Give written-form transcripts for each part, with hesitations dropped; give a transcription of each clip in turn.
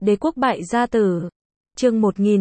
Đế quốc bại gia tử. Chương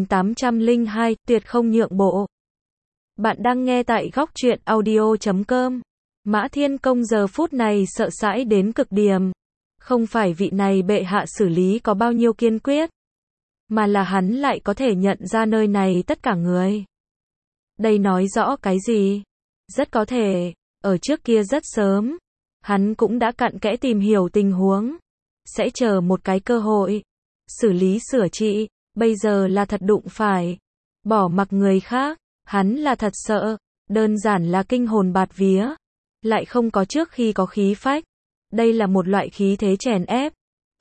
1802, tuyệt không nhượng bộ. Bạn đang nghe tại góc truyện audio.com. Mã Thiên Công giờ phút này sợ hãi đến cực điểm. Không phải vị này bệ hạ xử lý có bao nhiêu kiên quyết, mà là hắn lại có thể nhận ra nơi này tất cả người. Đây nói rõ cái gì? Rất có thể, ở trước kia rất sớm, hắn cũng đã cặn kẽ tìm hiểu tình huống, sẽ chờ một cái cơ hội, xử lý sửa trị, bây giờ là thật đụng phải, bỏ mặc người khác, hắn là thật sợ, đơn giản là kinh hồn bạt vía, lại không có trước khi có khí phách, đây là một loại khí thế chèn ép,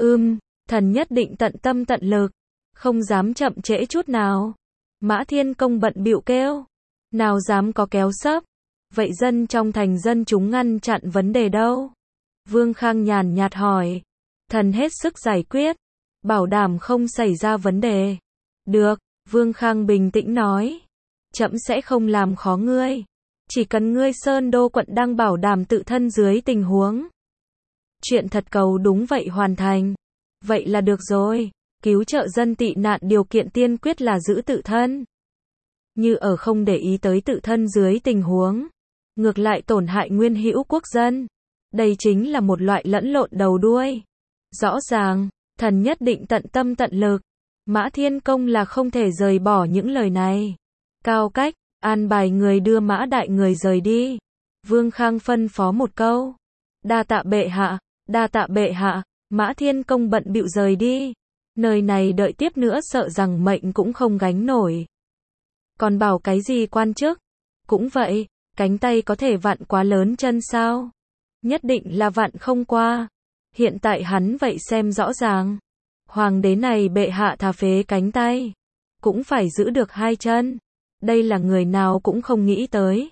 thần nhất định tận tâm tận lực, không dám chậm trễ chút nào. Mã Thiên Công bận bịu kêu, nào dám có kéo sấp, vậy dân trong thành dân chúng ngăn chặn vấn đề đâu? Vương Khang nhàn nhạt hỏi, thần hết sức giải quyết, bảo đảm không xảy ra vấn đề. Được, Vương Khang bình tĩnh nói, trẫm sẽ không làm khó ngươi, chỉ cần ngươi Sơn Đô quận đang bảo đảm tự thân dưới tình huống. Chuyện thật cầu đúng vậy hoàn thành, vậy là được rồi, cứu trợ dân tị nạn điều kiện tiên quyết là giữ tự thân. Như ở không để ý tới tự thân dưới tình huống, ngược lại tổn hại nguyên hữu quốc dân. Đây chính là một loại lẫn lộn đầu đuôi. Rõ ràng, thần nhất định tận tâm tận lực. Mã Thiên Công là không thể rời bỏ những lời này. Cao cách, an bài người đưa Mã đại người rời đi. Vương Khang phân phó một câu. Đa tạ bệ hạ, đa tạ bệ hạ. Mã Thiên Công bận bịu rời đi. Nơi này đợi tiếp nữa sợ rằng mệnh cũng không gánh nổi. Còn bảo cái gì quan chức? Cũng vậy, cánh tay có thể vặn quá lớn chân sao? Nhất định là vặn không qua. Hiện tại hắn vậy xem rõ ràng. Hoàng đế này bệ hạ thà phế cánh tay, cũng phải giữ được hai chân. Đây là người nào cũng không nghĩ tới.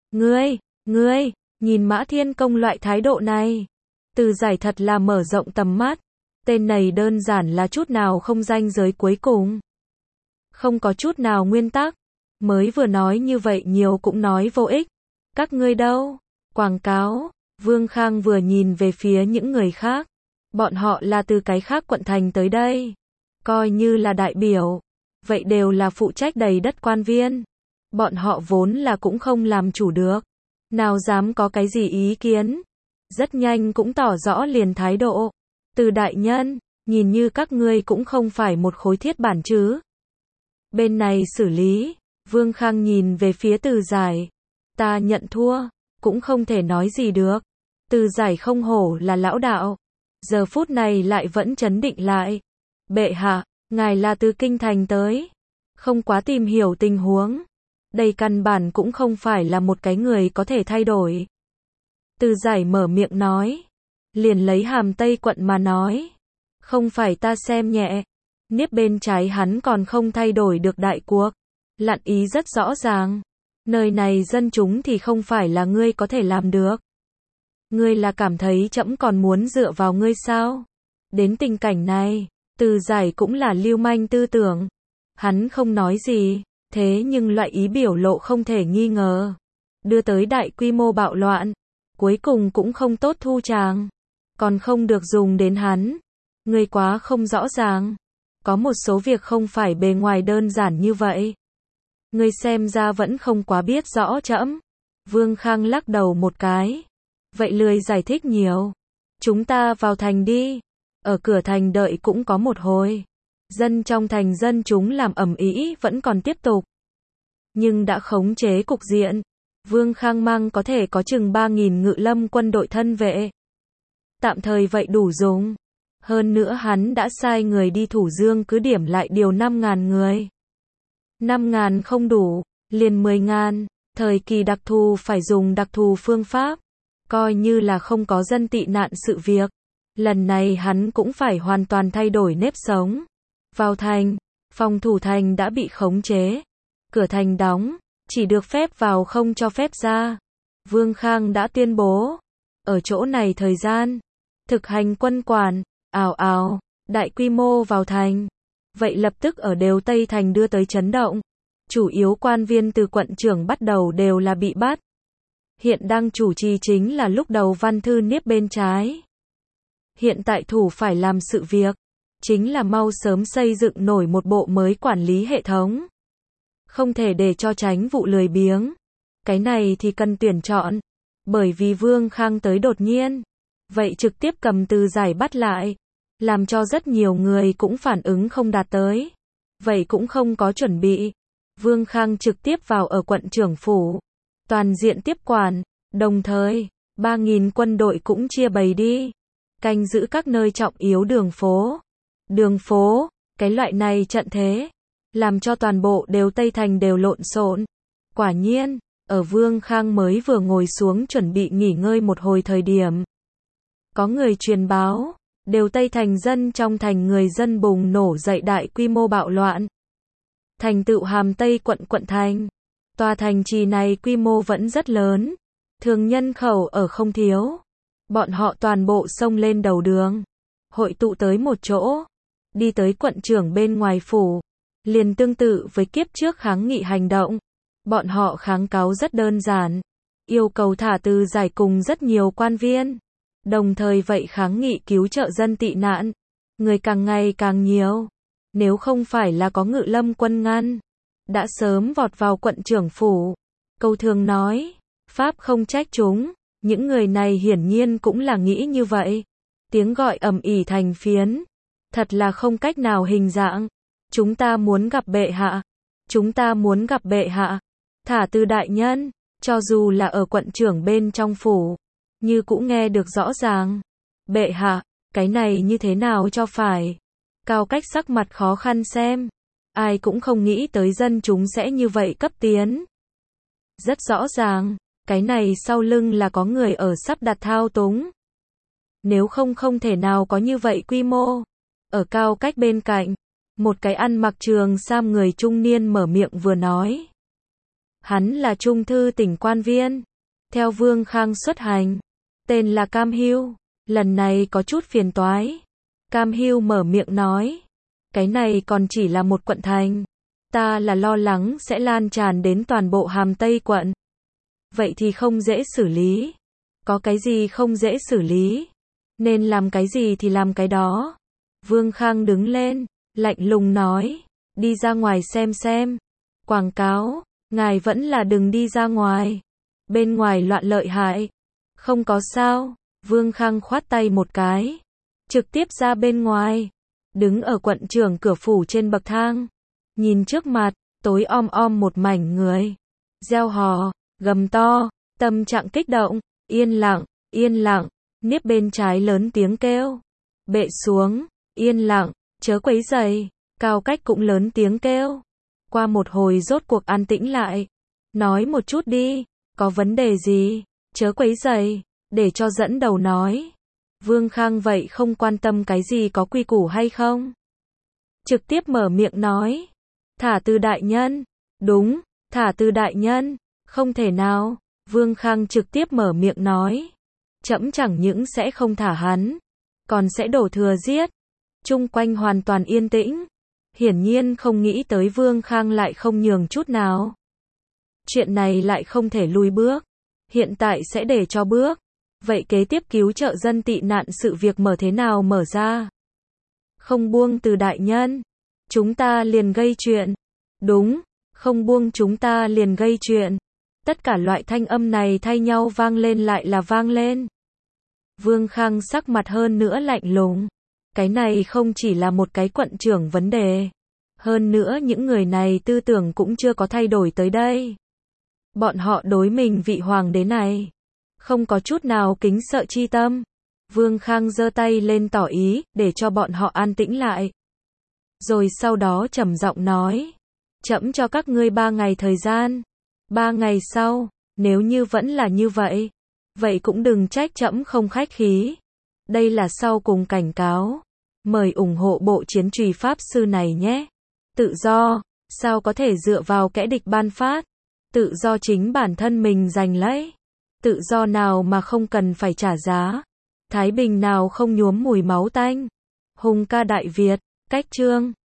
Ngươi, nhìn Mã Thiên Công loại thái độ này. Từ giải thật là mở rộng tầm mắt. Tên này đơn giản là chút nào không ranh giới cuối cùng. Không có chút nào nguyên tắc. Mới vừa nói như vậy nhiều cũng nói vô ích. Các ngươi đâu? Quảng cáo. Vương Khang vừa nhìn về phía những người khác. Bọn họ là từ cái khác quận thành tới đây. Coi như là đại biểu. Vậy đều là phụ trách đầy đất quan viên. Bọn họ vốn là cũng không làm chủ được. Nào dám có cái gì ý kiến. Rất nhanh cũng tỏ rõ liền thái độ. Từ đại nhân, nhìn như các ngươi cũng không phải một khối thiết bản chứ. Bên này xử lý. Vương Khang nhìn về phía Từ Giải. Ta nhận thua, cũng không thể nói gì được. Từ Giải không hổ là lão đạo. Giờ phút này lại vẫn trấn định lại. Bệ hạ, ngài là từ kinh thành tới. Không quá tìm hiểu tình huống. Đây căn bản cũng không phải là một cái người có thể thay đổi. Từ Giải mở miệng nói. Liền lấy Hàm Tây quận mà nói. Không phải ta xem nhẹ. Niếp bên trái hắn còn không thay đổi được đại cuộc. Lặn ý rất rõ ràng. Nơi này dân chúng thì không phải là ngươi có thể làm được. Ngươi là cảm thấy trẫm còn muốn dựa vào ngươi sao? Đến tình cảnh này, Từ Giải cũng là lưu manh tư tưởng. Hắn không nói gì, thế nhưng loại ý biểu lộ không thể nghi ngờ. Đưa tới đại quy mô bạo loạn, cuối cùng cũng không tốt thu tràng. Còn không được dùng đến hắn. Ngươi quá không rõ ràng. Có một số việc không phải bề ngoài đơn giản như vậy. Ngươi xem ra vẫn không quá biết rõ trẫm. Vương Khang lắc đầu một cái. Vậy lười giải thích nhiều. Chúng ta vào thành đi. Ở cửa thành đợi cũng có một hồi. Dân trong thành dân chúng làm ầm ĩ vẫn còn tiếp tục. Nhưng đã khống chế cục diện. Vương Khang mang có thể có chừng 3.000 ngự lâm quân đội thân vệ. Tạm thời vậy đủ dùng. Hơn nữa hắn đã sai người đi Thủ Dương cứ điểm lại điều 5.000 người. 5.000 không đủ, liền 10.000, thời kỳ đặc thù phải dùng đặc thù phương pháp, coi như là không có dân tị nạn sự việc. Lần này hắn cũng phải hoàn toàn thay đổi nếp sống. Vào thành, phòng thủ thành đã bị khống chế, cửa thành đóng, chỉ được phép vào không cho phép ra. Vương Khang đã tuyên bố, ở chỗ này thời gian, thực hành quân quản, ào, đại quy mô vào thành. Vậy lập tức ở đều Tây Thành đưa tới chấn động. Chủ yếu quan viên từ quận trưởng bắt đầu đều là bị bắt. Hiện đang chủ trì chính là lúc đầu Văn Thư Niếp bên trái. Hiện tại thủ phải làm sự việc. chính là mau sớm xây dựng nổi một bộ mới quản lý hệ thống. Không thể để cho tránh vụ lười biếng. Cái này thì cần tuyển chọn. Bởi vì Vương Khang tới đột nhiên. Vậy trực tiếp cầm từ giải bắt lại. Làm cho rất nhiều người cũng phản ứng không đạt tới. Vậy cũng không có chuẩn bị. Vương Khang trực tiếp vào ở quận trưởng phủ. Toàn diện tiếp quản. Đồng thời, 3.000 quân đội cũng chia bầy đi. Canh giữ các nơi trọng yếu đường phố. Đường phố, cái loại này trận thế. Làm cho toàn bộ đều Tây Thành đều lộn xộn. Quả nhiên, ở Vương Khang mới vừa ngồi xuống chuẩn bị nghỉ ngơi một hồi thời điểm. Có người truyền báo, đều Tây Thành dân trong thành người dân bùng nổ dậy đại quy mô bạo loạn. Thành tựu Hàm Tây quận thành. Tòa thành trì này quy mô vẫn rất lớn. Thường nhân khẩu ở không thiếu. Bọn họ toàn bộ xông lên đầu đường. Hội tụ tới một chỗ. Đi tới quận trưởng bên ngoài phủ. Liền tương tự với kiếp trước kháng nghị hành động. Bọn họ kháng cáo rất đơn giản. Yêu cầu thả từ giải cùng rất nhiều quan viên. Đồng thời vậy kháng nghị cứu trợ dân tị nạn. Người càng ngày càng nhiều. Nếu không phải là có Ngự Lâm quân ngăn. Đã sớm vọt vào quận trưởng phủ. Câu thường nói. Pháp không trách chúng. Những người này hiển nhiên cũng là nghĩ như vậy. Tiếng gọi ầm ĩ thành phiến. Thật là không cách nào hình dạng. Chúng ta muốn gặp bệ hạ. Chúng ta muốn gặp bệ hạ. Thả từ đại nhân. Cho dù là ở quận trưởng bên trong phủ. Như cũng nghe được rõ ràng. Bệ hạ, cái này như thế nào cho phải. Cao Cách sắc mặt khó khăn xem. Ai cũng không nghĩ tới dân chúng sẽ như vậy cấp tiến. Rất rõ ràng. Cái này sau lưng là có người ở sắp đặt thao túng. Nếu không không thể nào có như vậy quy mô. Ở Cao Cách bên cạnh. Một cái ăn mặc trường sam người trung niên mở miệng vừa nói. Hắn là trung thư tỉnh quan viên. Theo Vương Khang xuất hành. Tên là Cam Hưu. Lần này có chút phiền toái. Cam Hưu mở miệng nói. Cái này còn chỉ là một quận thành. Ta là lo lắng sẽ lan tràn đến toàn bộ Hàm Tây quận. Vậy thì không dễ xử lý. Có cái gì không dễ xử lý. Nên làm cái gì thì làm cái đó. Vương Khang đứng lên. Lạnh lùng nói. Đi ra ngoài xem. Quảng cáo. Ngài vẫn là đừng đi ra ngoài. Bên ngoài loạn lợi hại. Không có sao. Vương Khang khoát tay một cái. Trực tiếp ra bên ngoài. Đứng ở quận trưởng cửa phủ trên bậc thang. Nhìn trước mặt. Tối om một mảnh người. Reo hò. Gầm to. Tâm trạng kích động. Yên lặng. Niếp bên trái lớn tiếng kêu. Bệ xuống. Yên lặng. Chớ quấy rầy. Cao Cách cũng lớn tiếng kêu. Qua một hồi rốt cuộc an tĩnh lại. Nói một chút đi. Có vấn đề gì? Chớ quấy rầy. Để cho dẫn đầu nói. Vương Khang vậy không quan tâm cái gì có quy củ hay không. Trực tiếp mở miệng nói. Thả từ đại nhân. Đúng. Thả từ đại nhân. Không thể nào. Vương Khang trực tiếp mở miệng nói. Trẫm chẳng những sẽ không thả hắn. Còn sẽ đổ thừa giết. Chung quanh hoàn toàn yên tĩnh. Hiển nhiên không nghĩ tới Vương Khang lại không nhường chút nào. Chuyện này lại không thể lùi bước. Hiện tại sẽ để cho bước. Vậy kế tiếp cứu trợ dân tị nạn sự việc mở thế nào mở ra? Không buông từ đại nhân. Chúng ta liền gây chuyện. Đúng. Không buông chúng ta liền gây chuyện. Tất cả loại thanh âm này thay nhau vang lên lại là vang lên. Vương Khang sắc mặt hơn nữa lạnh lùng. Cái này không chỉ là một cái quận trưởng vấn đề. Hơn nữa những người này tư tưởng cũng chưa có thay đổi tới đây. Bọn họ đối mình vị hoàng đế này. Không có chút nào kính sợ chi tâm. Vương Khang giơ tay lên tỏ ý, để cho bọn họ an tĩnh lại. Rồi sau đó trầm giọng nói. Trẫm cho các ngươi 3 ngày thời gian. 3 ngày sau, nếu như vẫn là như vậy. Vậy cũng đừng trách trẫm không khách khí. Đây là sau cùng cảnh cáo. Mời ủng hộ bộ chiến trùy pháp sư này nhé. Tự do, sao có thể dựa vào kẻ địch ban phát. Tự do chính bản thân mình giành lấy. Tự do nào mà không cần phải trả giá. Thái bình nào không nhuốm mùi máu tanh. Hùng ca Đại Việt, cách chương.